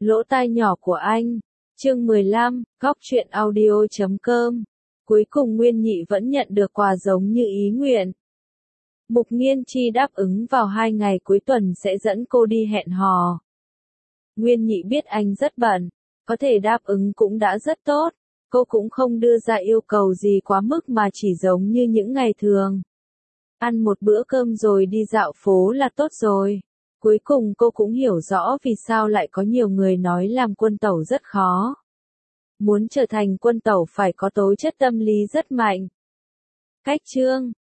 Lỗ tai nhỏ của anh. Chương 15, góc truyện audio.com. Cuối cùng Nguyên Nhị vẫn nhận được quà giống như ý nguyện. Mục Nghiên Chi đáp ứng vào 2 ngày cuối tuần sẽ dẫn cô đi hẹn hò. Nguyên Nhị biết anh rất bận, có thể đáp ứng cũng đã rất tốt, cô cũng không đưa ra yêu cầu gì quá mức mà chỉ giống như những ngày thường. Ăn một bữa cơm rồi đi dạo phố là tốt rồi. Cuối cùng cô cũng hiểu rõ vì sao lại có nhiều người nói làm quân tẩu rất khó. Muốn trở thành quân tẩu phải có tố chất tâm lý rất mạnh. Cách chương